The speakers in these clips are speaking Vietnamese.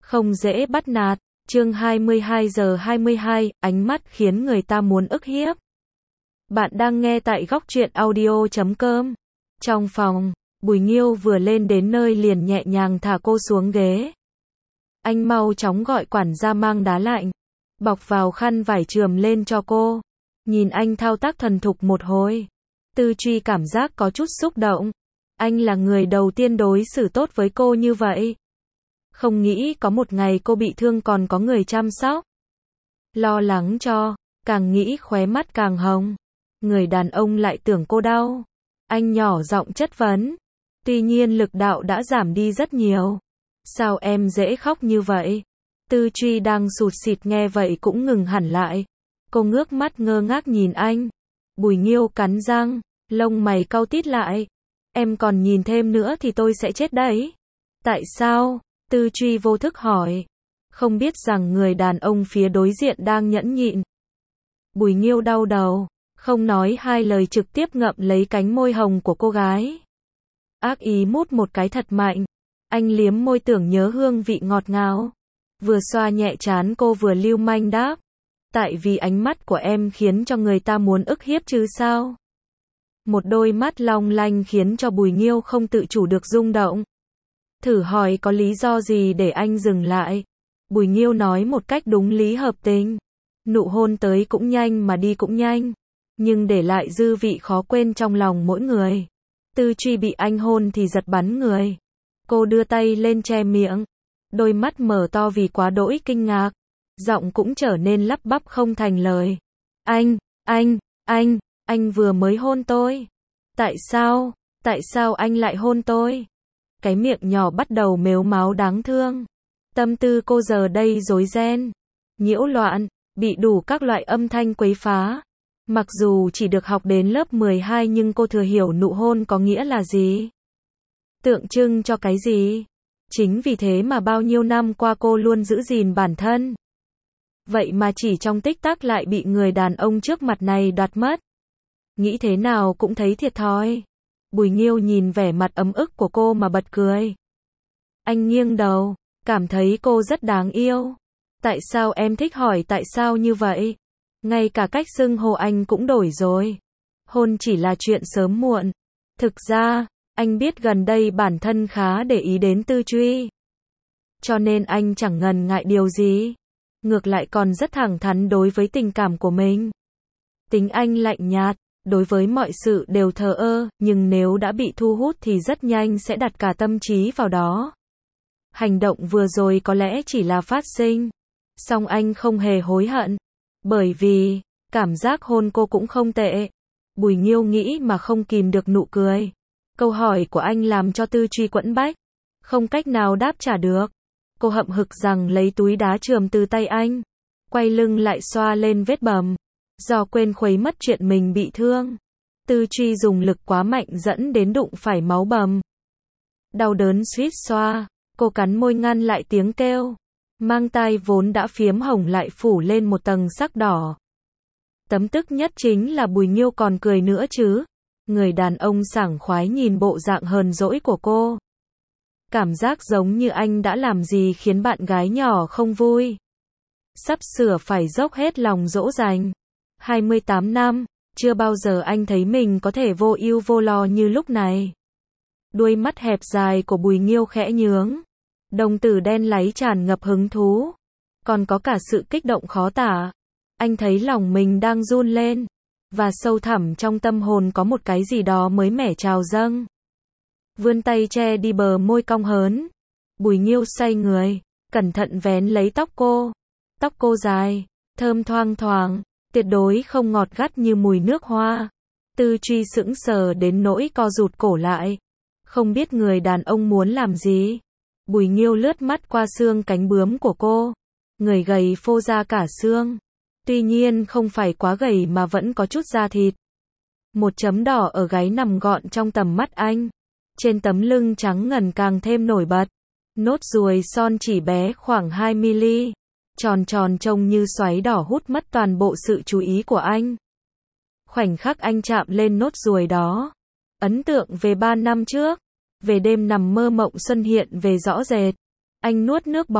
không dễ bắt nạt. Chương 22:22, ánh mắt khiến người ta muốn ức hiếp. Bạn đang nghe tại góc truyện audio.com. Trong phòng, Bùi Nghiêu vừa lên đến nơi liền nhẹ nhàng thả cô xuống ghế. Anh mau chóng gọi quản gia mang đá lạnh, bọc vào khăn vải chườm lên cho cô. Nhìn anh thao tác thuần thục một hồi, Tư Truy cảm giác có chút xúc động. Anh là người đầu tiên đối xử tốt với cô như vậy. Không nghĩ có một ngày cô bị thương còn có người chăm sóc. Lo lắng cho, càng nghĩ khóe mắt càng hồng. Người đàn ông lại tưởng cô đau. Anh nhỏ giọng chất vấn. Tuy nhiên lực đạo đã giảm đi rất nhiều. Sao em dễ khóc như vậy? Tư Truy đang sụt sịt nghe vậy cũng ngừng hẳn lại. Cô ngước mắt ngơ ngác nhìn anh. Bùi Nghiêu cắn răng, lông mày cau tít lại. Em còn nhìn thêm nữa thì tôi sẽ chết đấy. Tại sao? Tư Truy vô thức hỏi. Không biết rằng người đàn ông phía đối diện đang nhẫn nhịn. Bùi Nghiêu đau đầu, không nói hai lời trực tiếp ngậm lấy cánh môi hồng của cô gái. Ác ý mút một cái thật mạnh. Anh liếm môi tưởng nhớ hương vị ngọt ngào. Vừa xoa nhẹ trán cô vừa lưu manh đáp. Tại vì ánh mắt của em khiến cho người ta muốn ức hiếp chứ sao? Một đôi mắt long lanh khiến cho Bùi Nghiêu không tự chủ được rung động. Thử hỏi có lý do gì để anh dừng lại. Bùi Nghiêu nói một cách đúng lý hợp tình. Nụ hôn tới cũng nhanh mà đi cũng nhanh, nhưng để lại dư vị khó quên trong lòng mỗi người. Tư Truy bị anh hôn thì giật bắn người. Cô đưa tay lên che miệng, đôi mắt mở to vì quá đỗi kinh ngạc. Giọng cũng trở nên lắp bắp không thành lời. Anh vừa mới hôn tôi. Tại sao anh lại hôn tôi? Cái miệng nhỏ bắt đầu mếu máo đáng thương. Tâm tư cô giờ đây rối ren, nhiễu loạn, bị đủ các loại âm thanh quấy phá. Mặc dù chỉ được học đến lớp 12 nhưng cô thừa hiểu nụ hôn có nghĩa là gì. Tượng trưng cho cái gì. Chính vì thế mà bao nhiêu năm qua cô luôn giữ gìn bản thân. Vậy mà chỉ trong tích tắc lại bị người đàn ông trước mặt này đoạt mất. Nghĩ thế nào cũng thấy thiệt thòi. Bùi Nghiêu nhìn vẻ mặt ấm ức của cô mà bật cười. Anh nghiêng đầu, cảm thấy cô rất đáng yêu. Tại sao em thích hỏi tại sao như vậy? Ngay cả cách xưng hô anh cũng đổi rồi. Hôn chỉ là chuyện sớm muộn. Thực ra, anh biết gần đây bản thân khá để ý đến Tư Truy. Cho nên anh chẳng ngần ngại điều gì. Ngược lại còn rất thẳng thắn đối với tình cảm của mình. Tính anh lạnh nhạt, đối với mọi sự đều thờ ơ, nhưng nếu đã bị thu hút thì rất nhanh sẽ đặt cả tâm trí vào đó. Hành động vừa rồi có lẽ chỉ là phát sinh. Song anh không hề hối hận. Bởi vì, cảm giác hôn cô cũng không tệ. Bùi Nghiêu nghĩ mà không kìm được nụ cười. Câu hỏi của anh làm cho Tư Truy quẫn bách. Không cách nào đáp trả được. Cô hậm hực rằng lấy túi đá chườm từ tay anh. Quay lưng lại xoa lên vết bầm. Do quên khuấy mất chuyện mình bị thương. Tư Truy dùng lực quá mạnh dẫn đến đụng phải máu bầm. Đau đớn suýt xoa. Cô cắn môi ngăn lại tiếng kêu. Mang tai vốn đã phiếm hồng lại phủ lên một tầng sắc đỏ. Tấm tức nhất chính là Bùi Nghiêu còn cười nữa chứ. Người đàn ông sảng khoái nhìn bộ dạng hờn dỗi của cô. Cảm giác giống như anh đã làm gì khiến bạn gái nhỏ không vui. Sắp sửa phải dốc hết lòng dỗ dành. 28 năm, chưa bao giờ anh thấy mình có thể vô ưu vô lo như lúc này. Đuôi mắt hẹp dài của Bùi Nghiêu khẽ nhướng. Đồng tử đen láy tràn ngập hứng thú. Còn có cả sự kích động khó tả. Anh thấy lòng mình đang run lên. Và sâu thẳm trong tâm hồn có một cái gì đó mới mẻ trào dâng. Vươn tay che đi bờ môi cong hớn. Bùi Nghiêu xoay người, cẩn thận vén lấy tóc cô. Tóc cô dài, thơm thoang thoảng, tuyệt đối không ngọt gắt như mùi nước hoa. Tư Truy sững sờ đến nỗi co rụt cổ lại. Không biết người đàn ông muốn làm gì. Bùi Nghiêu lướt mắt qua xương cánh bướm của cô. Người gầy phô ra cả xương. Tuy nhiên không phải quá gầy mà vẫn có chút da thịt. Một chấm đỏ ở gáy nằm gọn trong tầm mắt anh. Trên tấm lưng trắng ngần càng thêm nổi bật. Nốt ruồi son chỉ bé khoảng 2mm. Tròn tròn trông như xoáy đỏ hút mất toàn bộ sự chú ý của anh. Khoảnh khắc anh chạm lên nốt ruồi đó. Ấn tượng về 3 năm trước. Về đêm nằm mơ mộng xuân hiện về rõ rệt. Anh nuốt nước bọt.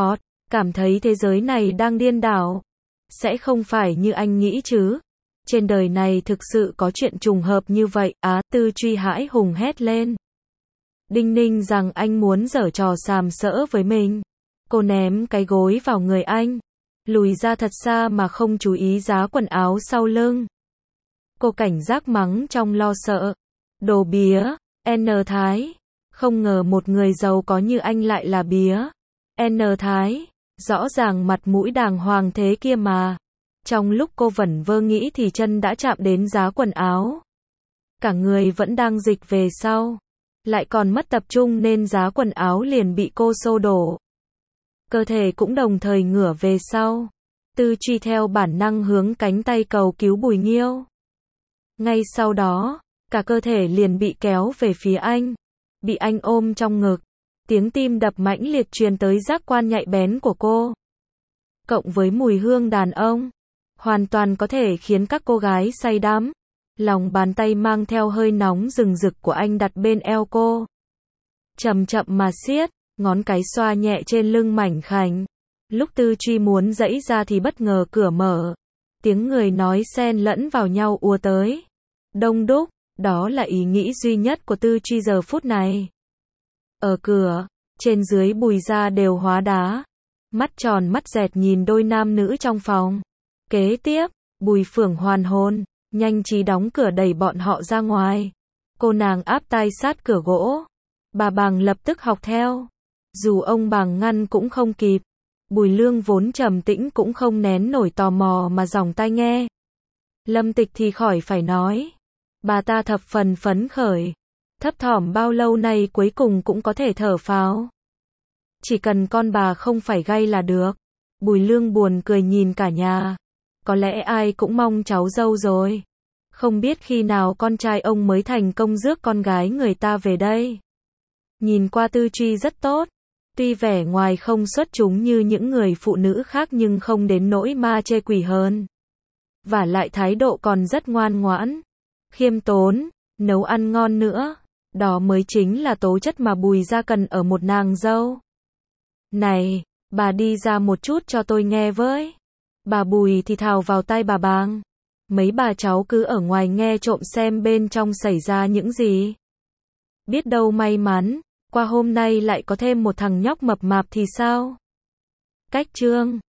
cảm thấy thế giới này đang điên đảo. Sẽ không phải như anh nghĩ chứ? Trên đời này thực sự có chuyện trùng hợp như vậy, Tư Truy hãi hùng hét lên. Đinh ninh rằng anh muốn giở trò sàm sỡ với mình. Cô ném cái gối vào người anh, lùi ra thật xa mà không chú ý giá quần áo sau lưng. Cô cảnh giác mắng trong lo sợ. Đồ bía, N Thái. Không ngờ một người giàu có như anh lại là bía. N Thái, rõ ràng mặt mũi đàng hoàng thế kia mà. Trong lúc cô vẩn vơ nghĩ thì chân đã chạm đến giá quần áo. Cả người vẫn đang dịch về sau. Lại còn mất tập trung nên giá quần áo liền bị cô xô đổ. Cơ thể cũng đồng thời ngửa về sau. Tư Truy theo bản năng hướng cánh tay cầu cứu Bùi Nghiêu. Ngay sau đó, cả cơ thể liền bị kéo về phía anh. Bị anh ôm trong ngực. Tiếng tim đập mãnh liệt truyền tới giác quan nhạy bén của cô. Cộng với mùi hương đàn ông, hoàn toàn có thể khiến các cô gái say đắm. Lòng bàn tay mang theo hơi nóng rừng rực của anh đặt bên eo cô. Chậm chậm mà siết, ngón cái xoa nhẹ trên lưng mảnh khảnh. Lúc Tư Truy muốn giãy ra thì bất ngờ cửa mở. Tiếng người nói xen lẫn vào nhau ùa tới. Đông đúc, đó là ý nghĩ duy nhất của Tư Truy giờ phút này. Ở cửa, trên dưới Bùi gia đều hóa đá. Mắt tròn mắt dẹt nhìn đôi nam nữ trong phòng. Kế tiếp, Bùi Phượng hoàn hồn, nhanh trí đóng cửa đẩy bọn họ ra ngoài. Cô nàng áp tai sát cửa gỗ. Bà Bàng lập tức học theo. Dù ông Bàng ngăn cũng không kịp. Bùi Lương vốn trầm tĩnh cũng không nén nổi tò mò mà giòng tai nghe. Lâm Tịch thì khỏi phải nói. Bà ta thập phần phấn khởi. Thấp thỏm bao lâu nay cuối cùng cũng có thể thở phào. Chỉ cần con bà không phải gay là được. Bùi Lương buồn cười nhìn cả nhà. Có lẽ ai cũng mong cháu dâu rồi. Không biết khi nào con trai ông mới thành công rước con gái người ta về đây. Nhìn qua Tư Truy rất tốt. Tuy vẻ ngoài không xuất chúng như những người phụ nữ khác nhưng không đến nỗi ma chê quỷ hơn. Vả lại thái độ còn rất ngoan ngoãn, khiêm tốn, nấu ăn ngon nữa. Đó mới chính là tố chất mà Bùi gia cần ở một nàng dâu. Này, bà đi ra một chút cho tôi nghe với. Bà Bùi thì thào vào tai bà Bàng. Mấy bà cháu cứ ở ngoài nghe trộm xem bên trong xảy ra những gì. Biết đâu may mắn, qua hôm nay lại có thêm một thằng nhóc mập mạp thì sao? Cách chương